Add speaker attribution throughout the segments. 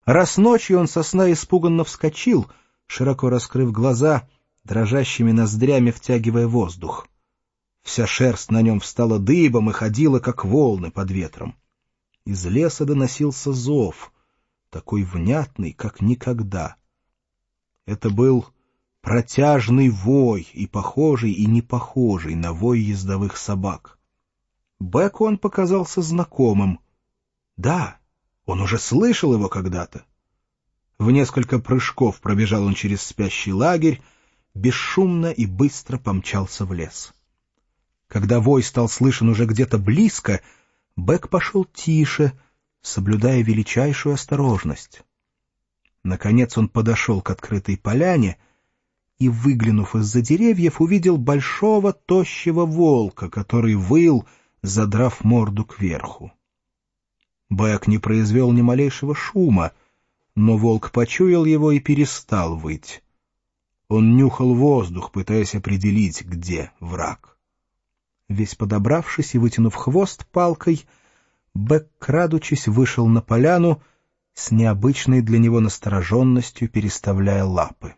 Speaker 1: Раз ночью он со сна испуганно вскочил, широко раскрыв глаза, дрожащими ноздрями втягивая воздух. Вся шерсть на нем встала дыбом и ходила, как волны под ветром. Из леса доносился зов, такой внятный, как никогда. Это был протяжный вой, и похожий, и не похожий на вой ездовых собак. Беку он показался знакомым. Да, он уже слышал его когда-то. В несколько прыжков пробежал он через спящий лагерь, бесшумно и быстро помчался в лес. Когда вой стал слышен уже где-то близко, Бек пошел тише, соблюдая величайшую осторожность. Наконец он подошел к открытой поляне и, выглянув из-за деревьев, увидел большого тощего волка, который выл, задрав морду кверху. Бек не произвел ни малейшего шума, но волк почуял его и перестал выть. Он нюхал воздух, пытаясь определить, где враг. Весь подобравшись и вытянув хвост палкой, Бек, крадучись, вышел на поляну, с необычной для него настороженностью переставляя лапы.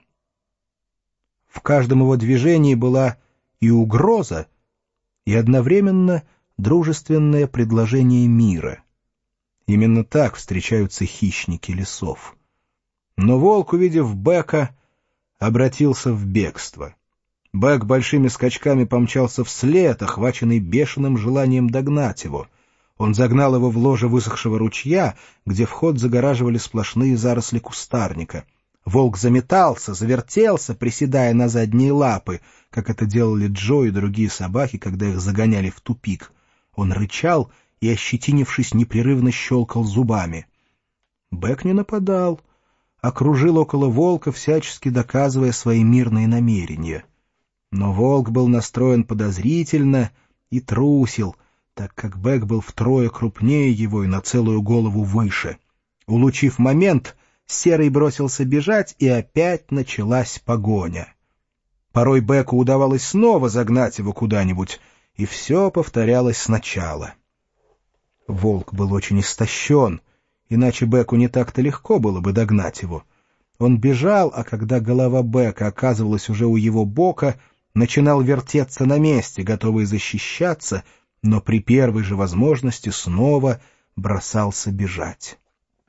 Speaker 1: В каждом его движении была и угроза, и одновременно дружественное предложение мира. Именно так встречаются хищники лесов. Но волк, увидев Бека, обратился в бегство. Бек большими скачками помчался вслед, охваченный бешеным желанием догнать его. Он загнал его в ложе высохшего ручья, где вход загораживали сплошные заросли кустарника. Волк заметался, завертелся, приседая на задние лапы, как это делали Джо и другие собаки, когда их загоняли в тупик. Он рычал и, ощетинившись, непрерывно щелкал зубами. Бек не нападал, а кружил около волка, всячески доказывая свои мирные намерения. Но волк был настроен подозрительно и трусил, так как Бек был втрое крупнее его и на целую голову выше. Улучив момент, Серый бросился бежать, и опять началась погоня. Порой Беку удавалось снова загнать его куда-нибудь, и все повторялось сначала. Волк был очень истощен, иначе Беку не так-то легко было бы догнать его. Он бежал, а когда голова Бека оказывалась уже у его бока, начинал вертеться на месте, готовый защищаться, но при первой же возможности снова бросался бежать.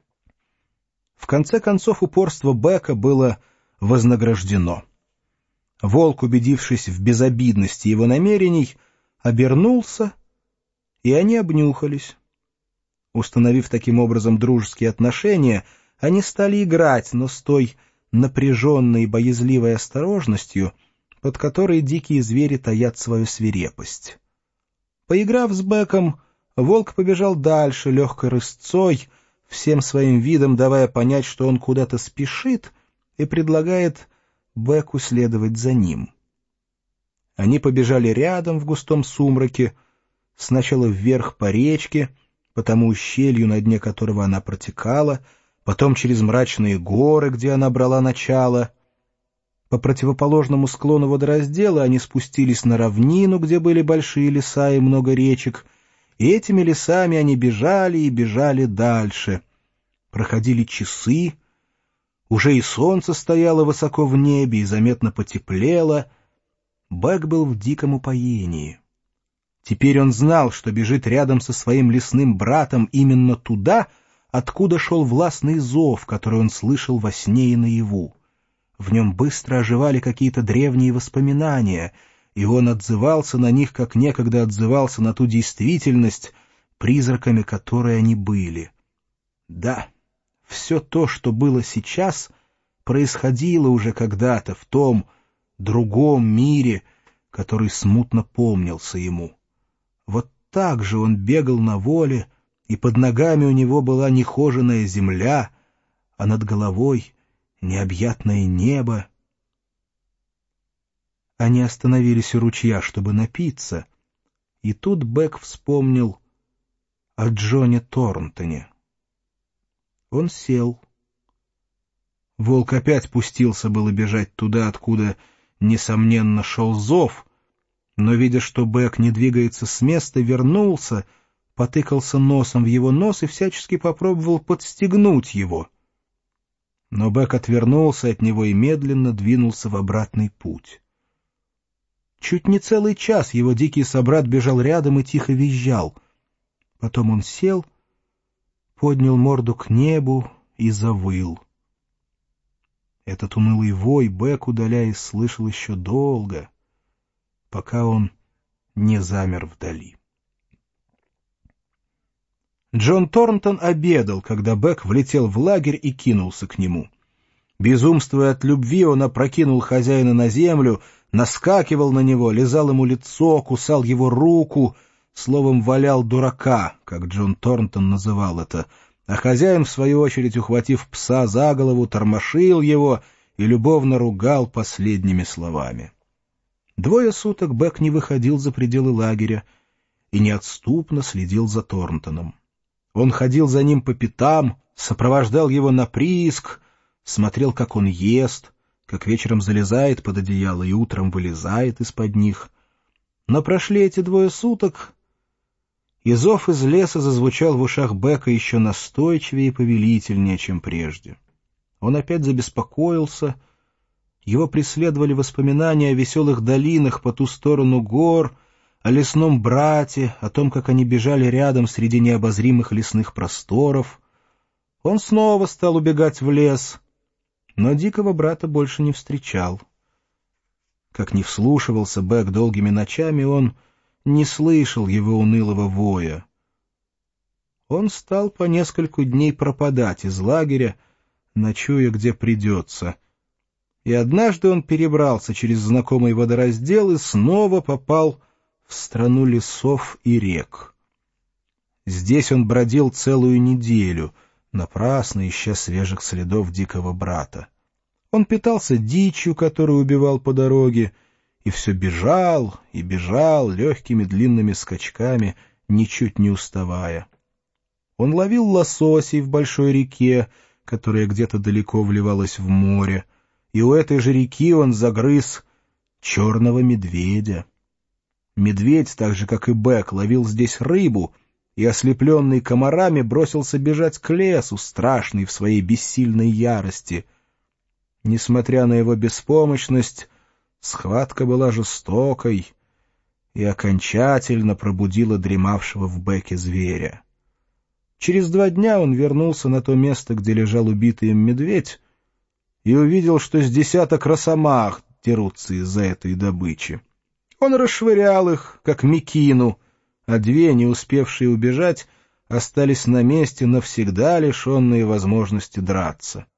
Speaker 1: В конце концов упорство Бека было вознаграждено. Волк, убедившись в безобидности его намерений, обернулся, и они обнюхались. Установив таким образом дружеские отношения, они стали играть, но с той напряженной и боязливой осторожностью, под которой дикие звери таят свою свирепость. Поиграв с Беком, волк побежал дальше легкой рысцой, всем своим видом давая понять, что он куда-то спешит, и предлагает Беку следовать за ним. Они побежали рядом в густом сумраке, сначала вверх по речке, по тому ущелью, на дне которого она протекала, потом через мрачные горы, где она брала начало. По противоположному склону водораздела они спустились на равнину, где были большие леса и много речек, и этими лесами они бежали и бежали дальше. Проходили часы, уже и солнце стояло высоко в небе и заметно потеплело. Бек был в диком упоении. Теперь он знал, что бежит рядом со своим лесным братом именно туда, откуда шел властный зов, который он слышал во сне и наяву. В нем быстро оживали какие-то древние воспоминания, и он отзывался на них, как некогда отзывался на ту действительность, призраками которой они были. Да, все то, что было сейчас, происходило уже когда-то в том другом мире, который смутно помнился ему. Вот так же он бегал на воле, и под ногами у него была нехоженая земля, а над головой необъятное небо. Они остановились у ручья, чтобы напиться, и тут Бек вспомнил о Джоне Торнтоне. Он сел. Волк опять пустился было бежать туда, откуда, несомненно, шел зов, но, видя, что Бек не двигается с места, вернулся, потыкался носом в его нос и всячески попробовал подстегнуть его. Но Бэк отвернулся от него и медленно двинулся в обратный путь. Чуть не целый час его дикий собрат бежал рядом и тихо визжал. Потом он сел, поднял морду к небу и завыл. Этот унылый вой Бэк, удаляясь, слышал еще долго, пока он не замер вдали. Джон Торнтон обедал, когда Бэк влетел в лагерь и кинулся к нему. Безумствуя от любви, он опрокинул хозяина на землю, наскакивал на него, лизал ему лицо, кусал его руку, словом, валял дурака, как Джон Торнтон называл это, а хозяин, в свою очередь, ухватив пса за голову, тормошил его и любовно ругал последними словами. 2 суток Бэк не выходил за пределы лагеря и неотступно следил за Торнтоном. Он ходил за ним по пятам, сопровождал его на прииск, смотрел, как он ест, как вечером залезает под одеяло и утром вылезает из-под них. Но прошли эти 2 суток, и зов из леса зазвучал в ушах Бэка еще настойчивее и повелительнее, чем прежде. Он опять забеспокоился, его преследовали воспоминания о веселых долинах по ту сторону гор, о лесном брате, о том, как они бежали рядом среди необозримых лесных просторов. Он снова стал убегать в лес, но дикого брата больше не встречал. Как ни вслушивался Бэк долгими ночами, он не слышал его унылого воя. Он стал по нескольку дней пропадать из лагеря, ночуя где придется. И однажды он перебрался через знакомый водораздел и снова попал в страну лесов и рек. Здесь он бродил целую неделю, напрасно ища свежих следов дикого брата. Он питался дичью, которую убивал по дороге, и все бежал и бежал легкими длинными скачками, ничуть не уставая. Он ловил лососей в большой реке, которая где-то далеко вливалась в море, и у этой же реки он загрыз черного медведя. Медведь, так же как и Бэк, ловил здесь рыбу и, ослепленный комарами, бросился бежать к лесу, страшный в своей бессильной ярости. Несмотря на его беспомощность, схватка была жестокой и окончательно пробудила дремавшего в Бэке зверя. Через 2 дня он вернулся на то место, где лежал убитый им медведь, и увидел, что с 10 росомах дерутся из-за этой добычи. Он расшвырял их, как мекину, а 2, не успевшие убежать, остались на месте, навсегда лишенные возможности драться.